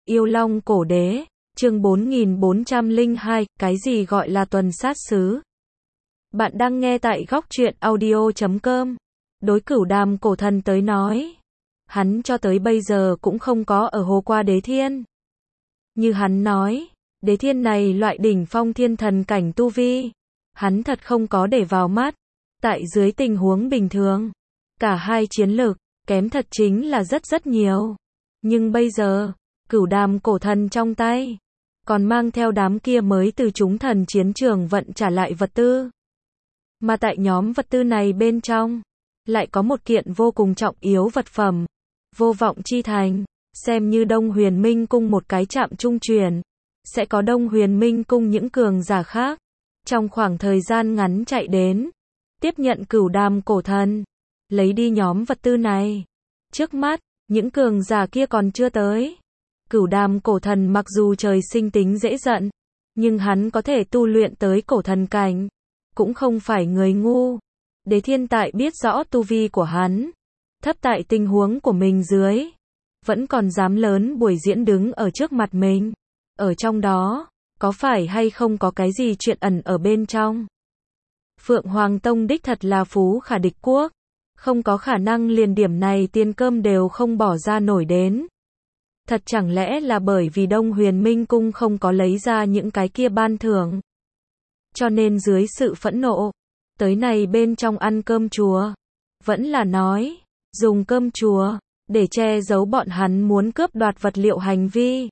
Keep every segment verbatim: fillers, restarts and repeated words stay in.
Yêu Long Cổ Đế, chương bốn nghìn bốn trăm lẻ hai, cái gì gọi là tuần sát sứ? Bạn đang nghe tại góc truyện audio chấm com. Đối Cửu Đàm Cổ Thần tới nói, hắn cho tới bây giờ cũng không có ở hồ qua Đế Thiên. Như hắn nói, Đế Thiên này loại đỉnh phong thiên thần cảnh tu vi, hắn thật không có để vào mắt. Tại dưới tình huống bình thường, cả hai chiến lực, kém thật chính là rất rất nhiều. Nhưng bây giờ, Cửu Đàm Cổ Thần trong tay, còn mang theo đám kia mới từ chúng thần chiến trường vận trả lại vật tư. Mà tại nhóm vật tư này bên trong, lại có một kiện vô cùng trọng yếu vật phẩm, Vô Vọng Chi Thành, xem như Đông Huyền Minh Cung một cái trạm trung chuyển, sẽ có Đông Huyền Minh Cung những cường giả khác, trong khoảng thời gian ngắn chạy đến, tiếp nhận Cửu Đàm Cổ Thần, lấy đi nhóm vật tư này. Trước mắt, những cường giả kia còn chưa tới. Cửu Đàm Cổ Thần mặc dù trời sinh tính dễ giận, nhưng hắn có thể tu luyện tới cổ thần cảnh, cũng không phải người ngu. Đế Thiên tại biết rõ tu vi của hắn, thấp tại tình huống của mình dưới, vẫn còn dám lớn buổi diễn đứng ở trước mặt mình. Ở trong đó, có phải hay không có cái gì chuyện ẩn ở bên trong? Phượng Hoàng Tông đích thật là phú khả địch quốc, không có khả năng liền điểm này tiền cơm đều không bỏ ra nổi đến. Thật chẳng lẽ là bởi vì Đông Huyền Minh Cung không có lấy ra những cái kia ban thưởng, cho nên dưới sự phẫn nộ, tới này bên trong ăn cơm chùa, vẫn là nói, dùng cơm chùa, để che giấu bọn hắn muốn cướp đoạt vật liệu hành vi.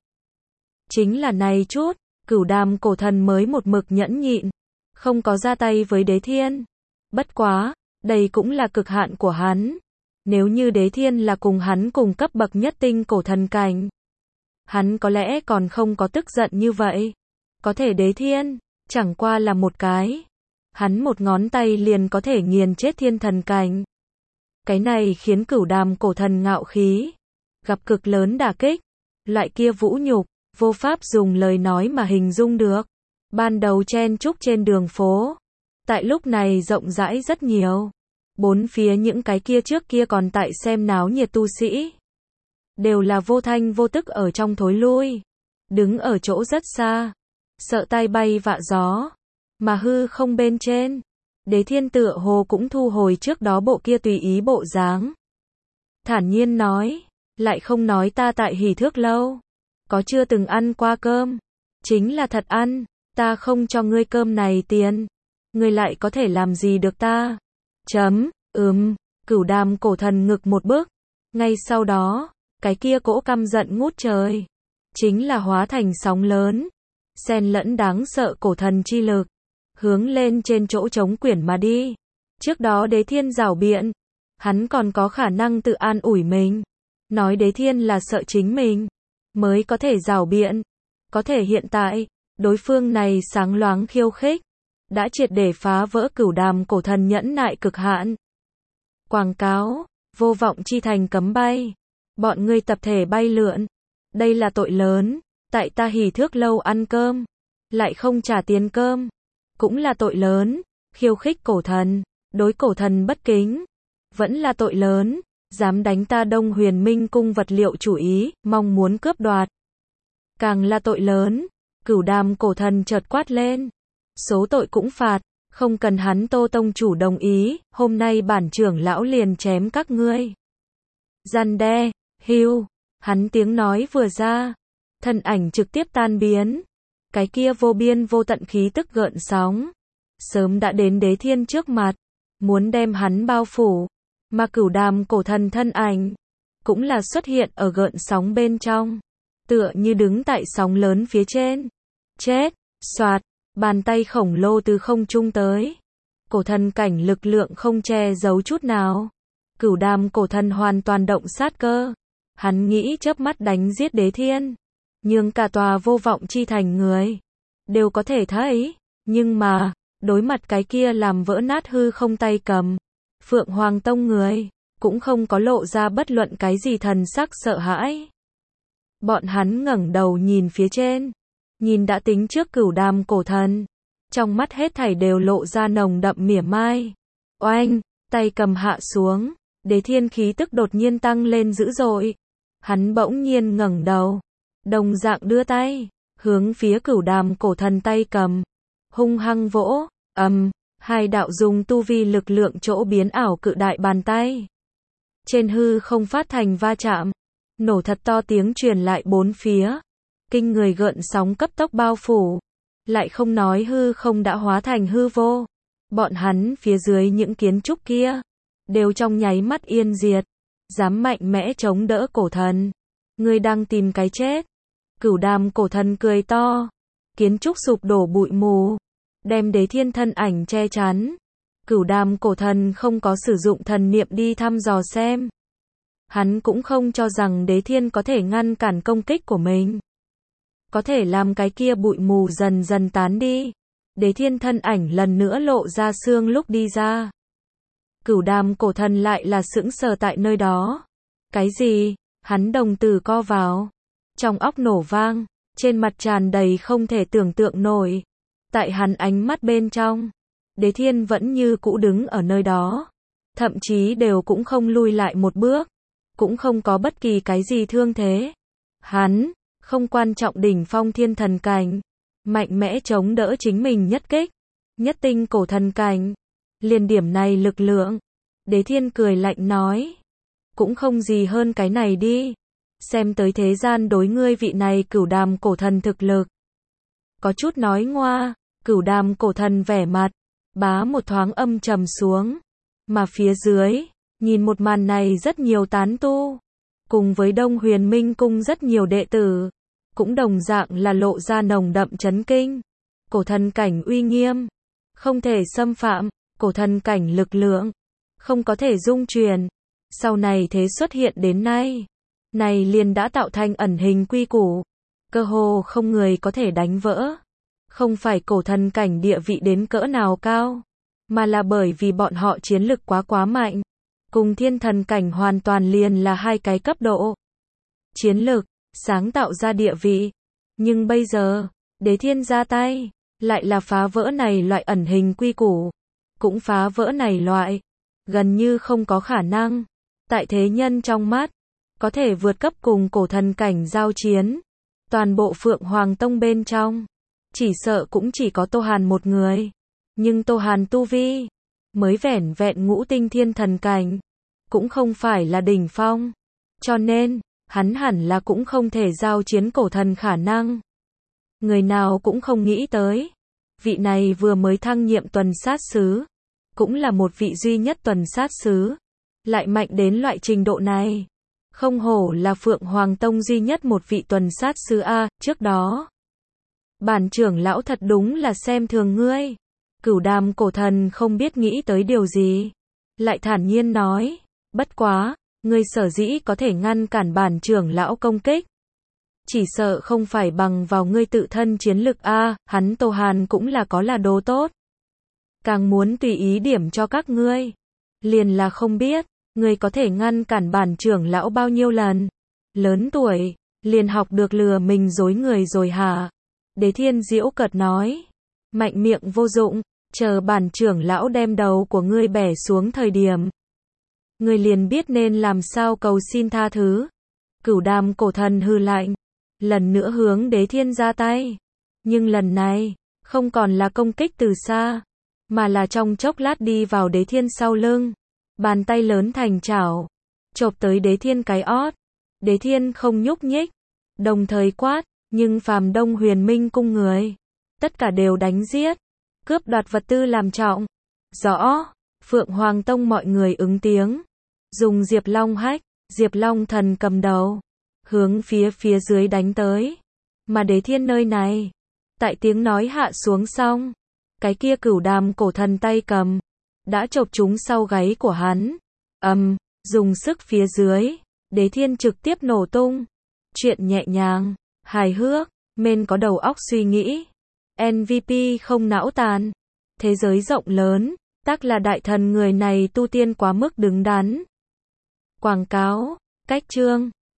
Chính là này chút, Cửu Đàm Cổ Thần mới một mực nhẫn nhịn, không có ra tay với Đế Thiên. Bất quá, đây cũng là cực hạn của hắn. Nếu như Đế Thiên là cùng hắn cùng cấp bậc nhất tinh cổ thần cảnh, hắn có lẽ còn không có tức giận như vậy. Có thể Đế Thiên, chẳng qua là một cái, hắn một ngón tay liền có thể nghiền chết thiên thần cảnh. Cái này khiến Cửu Đàm Cổ Thần ngạo khí gặp cực lớn đả kích. Loại kia vũ nhục, vô pháp dùng lời nói mà hình dung được. Ban đầu chen chúc trên đường phố, tại lúc này rộng rãi rất nhiều. Bốn phía những cái kia trước kia còn tại xem náo nhiệt tu sĩ, đều là vô thanh vô tức ở trong thối lui, đứng ở chỗ rất xa, sợ tai bay vạ gió. Mà hư không bên trên, Đế Thiên tựa hồ cũng thu hồi trước đó bộ kia tùy ý bộ dáng. Thản nhiên nói, lại không nói ta tại Hỉ Thước Lâu, có chưa từng ăn qua cơm, chính là thật ăn, ta không cho ngươi cơm này tiền, ngươi lại có thể làm gì được ta? Chấm, ừm, Cửu Đàm Cổ Thần ngực một bước. Ngay sau đó, cái kia cỗ căm giận ngút trời, chính là hóa thành sóng lớn, xen lẫn đáng sợ cổ thần chi lực, hướng lên trên chỗ trống quyển mà đi. Trước đó Đế Thiên giảo biện, hắn còn có khả năng tự an ủi mình, nói Đế Thiên là sợ chính mình mới có thể giảo biện. Có thể hiện tại, đối phương này sáng loáng khiêu khích, đã triệt để phá vỡ Cửu Đàm Cổ Thần nhẫn nại cực hạn. Quảng cáo, Vô Vọng Chi Thành cấm bay, bọn ngươi tập thể bay lượn, đây là tội lớn. Tại ta Hỉ Thước Lâu ăn cơm, lại không trả tiền cơm, cũng là tội lớn. Khiêu khích cổ thần, đối cổ thần bất kính, vẫn là tội lớn. Dám đánh ta Đông Huyền Minh Cung vật liệu chủ ý, mong muốn cướp đoạt, càng là tội lớn. Cửu Đàm Cổ Thần chợt quát lên, số tội cũng phạt, không cần hắn Tô tông chủ đồng ý, hôm nay bản trưởng lão liền chém các ngươi. Răn đe, hưu, hắn tiếng nói vừa ra, thân ảnh trực tiếp tan biến. Cái kia vô biên vô tận khí tức gợn sóng, sớm đã đến Đế Thiên trước mặt, muốn đem hắn bao phủ. Mà Cửu Đàm Cổ Thần thân ảnh, cũng là xuất hiện ở gợn sóng bên trong, tựa như đứng tại sóng lớn phía trên. Chết, soạt, bàn tay khổng lồ từ không trung tới. Cổ thần cảnh lực lượng không che giấu chút nào. Cửu Đàm Cổ Thần hoàn toàn động sát cơ. Hắn nghĩ chớp mắt đánh giết Đế Thiên, nhưng cả tòa Vô Vọng Chi Thành người đều có thể thấy. Nhưng mà, đối mặt cái kia làm vỡ nát hư không tay cầm, Phượng Hoàng Tông người, cũng không có lộ ra bất luận cái gì thần sắc sợ hãi. Bọn hắn ngẩng đầu nhìn phía trên, nhìn đã tính trước Cửu Đàm Cổ Thần, trong mắt hết thảy đều lộ ra nồng đậm mỉa mai. Oanh, tay cầm hạ xuống, Đế Thiên khí tức đột nhiên tăng lên dữ dội. Hắn bỗng nhiên ngẩng đầu, đồng dạng đưa tay, hướng phía Cửu Đàm cổ thần tay cầm, hung hăng vỗ, ầm, hai đạo dùng tu vi lực lượng chỗ biến ảo cự đại bàn tay. Trên hư không phát thành va chạm, nổ thật to tiếng truyền lại bốn phía, kinh người gợn sóng cấp tốc bao phủ, lại không nói hư không đã hóa thành hư vô. Bọn hắn phía dưới những kiến trúc kia, đều trong nháy mắt yên diệt, dám mạnh mẽ chống đỡ cổ thần. Ngươi đang tìm cái chết. Cửu Đàm cổ thần cười to, kiến trúc sụp đổ bụi mù, đem Đế Thiên thân ảnh che chắn. Cửu Đàm cổ thần không có sử dụng thần niệm đi thăm dò xem. Hắn cũng không cho rằng Đế Thiên có thể ngăn cản công kích của mình. Có thể làm cái kia bụi mù dần dần tán đi. Đế Thiên thân ảnh lần nữa lộ ra xương lúc đi ra. Cửu Đàm cổ thần lại là sững sờ tại nơi đó. Cái gì? Hắn đồng tử co vào. Trong óc nổ vang, trên mặt tràn đầy không thể tưởng tượng nổi. Tại hắn ánh mắt bên trong, Đế Thiên vẫn như cũ đứng ở nơi đó. Thậm chí đều cũng không lui lại một bước. Cũng không có bất kỳ cái gì thương thế. Hắn, không quan trọng đỉnh phong thiên thần cảnh. Mạnh mẽ chống đỡ chính mình nhất kích. Nhất tinh cổ thần cảnh. Liền điểm này lực lượng. Đế Thiên cười lạnh nói. Cũng không gì hơn cái này đi. Xem tới thế gian đối ngươi vị này Cửu Đàm cổ thần thực lực. Có chút nói ngoa. Cửu Đàm cổ thần vẻ mặt. Bá một thoáng âm trầm xuống. Mà phía dưới, nhìn một màn này rất nhiều tán tu. Cùng với Đông Huyền Minh Cung rất nhiều đệ tử. Cũng đồng dạng là lộ ra nồng đậm chấn kinh. Cổ thần cảnh uy nghiêm. Không thể xâm phạm. Cổ thần cảnh lực lượng. Không có thể dung truyền. Sau này thế xuất hiện đến nay. Này liền đã tạo thành ẩn hình quy củ. Cơ hồ không người có thể đánh vỡ. Không phải cổ thần cảnh địa vị đến cỡ nào cao. Mà là bởi vì bọn họ chiến lực quá quá mạnh. Cùng thiên thần cảnh hoàn toàn liền là hai cái cấp độ. Chiến lực, sáng tạo ra địa vị. Nhưng bây giờ, Đế Thiên ra tay, lại là phá vỡ này loại ẩn hình quy củ. Cũng phá vỡ này loại. Gần như không có khả năng. Tại thế nhân trong mắt, có thể vượt cấp cùng cổ thần cảnh giao chiến. Toàn bộ Phượng Hoàng Tông bên trong, chỉ sợ cũng chỉ có Tô Hàn một người. Nhưng Tô Hàn tu vi, mới vẻn vẹn ngũ tinh thiên thần cảnh. Cũng không phải là đỉnh phong. Cho nên, hắn hẳn là cũng không thể giao chiến cổ thần khả năng. Người nào cũng không nghĩ tới. Vị này vừa mới thăng nhiệm tuần sát sứ. Cũng là một vị duy nhất tuần sát sứ. Lại mạnh đến loại trình độ này. Không hổ là Phượng Hoàng Tông duy nhất một vị tuần sát sứ A, trước đó. Bản trưởng lão thật đúng là xem thường ngươi. Cửu Đàm cổ thần không biết nghĩ tới điều gì. Lại thản nhiên nói, bất quá, ngươi sở dĩ có thể ngăn cản bản trưởng lão công kích. Chỉ sợ không phải bằng vào ngươi tự thân chiến lực A, hắn Tô Hàn cũng là có là đồ tốt. Càng muốn tùy ý điểm cho các ngươi. Liền là không biết, ngươi có thể ngăn cản bản trưởng lão bao nhiêu lần. Lớn tuổi, liền học được lừa mình dối người rồi hả? Đế Thiên giễu cợt nói. Mạnh miệng vô dụng, chờ bản trưởng lão đem đầu của ngươi bẻ xuống thời điểm. Ngươi liền biết nên làm sao cầu xin tha thứ. Cửu Đàm cổ thần hư lạnh. Lần nữa hướng Đế Thiên ra tay. Nhưng lần này, không còn là công kích từ xa. Mà là trong chốc lát đi vào Đế Thiên sau lưng. Bàn tay lớn thành chảo. Chộp tới Đế Thiên cái ót. Đế Thiên không nhúc nhích. Đồng thời quát. Nhưng phàm Đông Huyền Minh Cung người. Tất cả đều đánh giết. Cướp đoạt vật tư làm trọng. Rõ. Phượng Hoàng Tông mọi người ứng tiếng. Dùng Diệp Long Hách. Diệp Long thần cầm đầu. Hướng phía phía dưới đánh tới. Mà Đế Thiên nơi này. Tại tiếng nói hạ xuống xong. Cái kia Cửu Đàm cổ thần tay cầm. Đã chộp chúng sau gáy của hắn. Ầm, um, dùng sức phía dưới. Đế Thiên trực tiếp nổ tung. Chuyện nhẹ nhàng, hài hước, men có đầu óc suy nghĩ. em vê pê không não tàn. Thế giới rộng lớn, tác là đại thần người này tu tiên quá mức đứng đắn. Quảng cáo, cách chương.